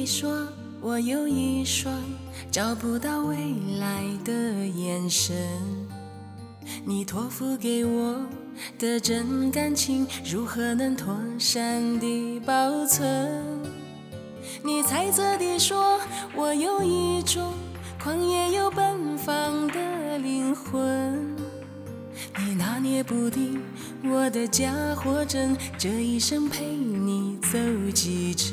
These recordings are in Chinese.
地说，我有一双找不到未来的眼神。你托付给我的真感情，如何能妥善地保存？你猜测地说，我有一种狂野又奔放的灵魂。你拿捏不定我的假或真，这一生陪你走几程。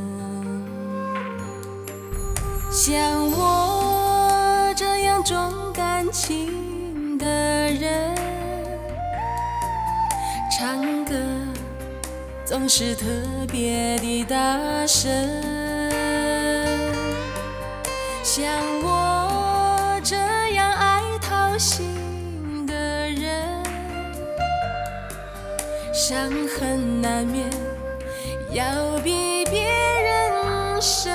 像我这样重感情的人，唱歌总是特别的大声。像我这样爱讨喜的人，伤痕难免要比别人深。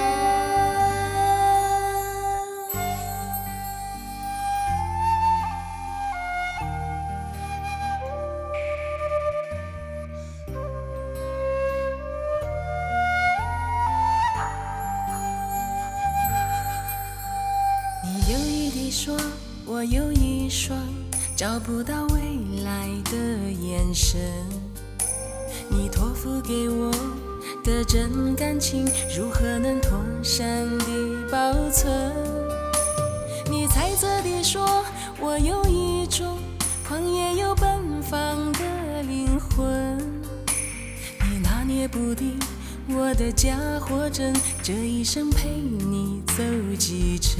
你犹豫地说，我有一双找不到未来的眼神。你托付给我的真感情，如何能妥善地保存？你猜测地说，我有一种狂野又奔放的灵魂。你拿捏不定我的假或真，这一生陪你走几程。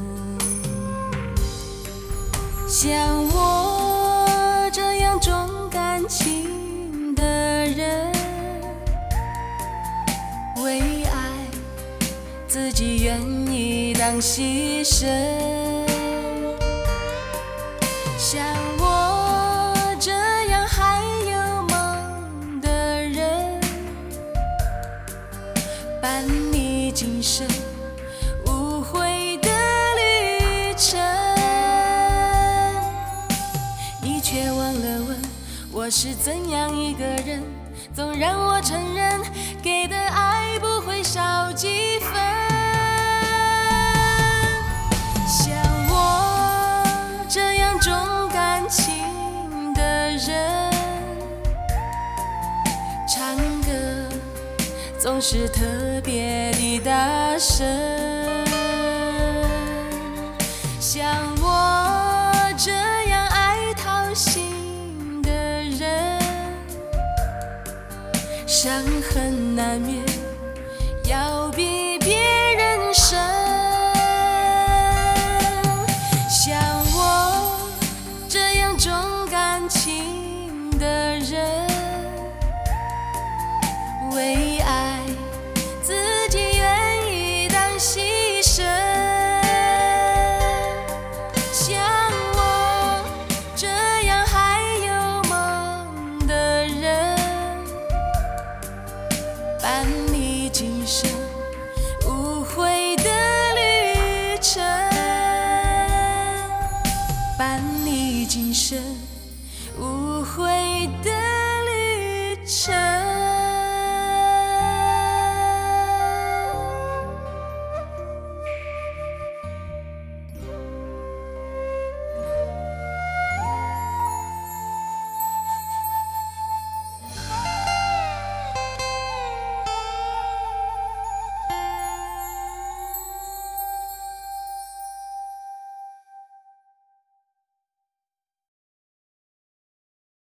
像我这样重感情的人，为爱自己愿意当牺牲。像我这样还有梦的人，伴你今生无悔的旅程。你却忘了问我是怎样一个人，总让我承认给的爱不会少几分。像我这样重感情的人，唱歌总是特别的大声。像我这样爱讨喜的人，伤痕难免要比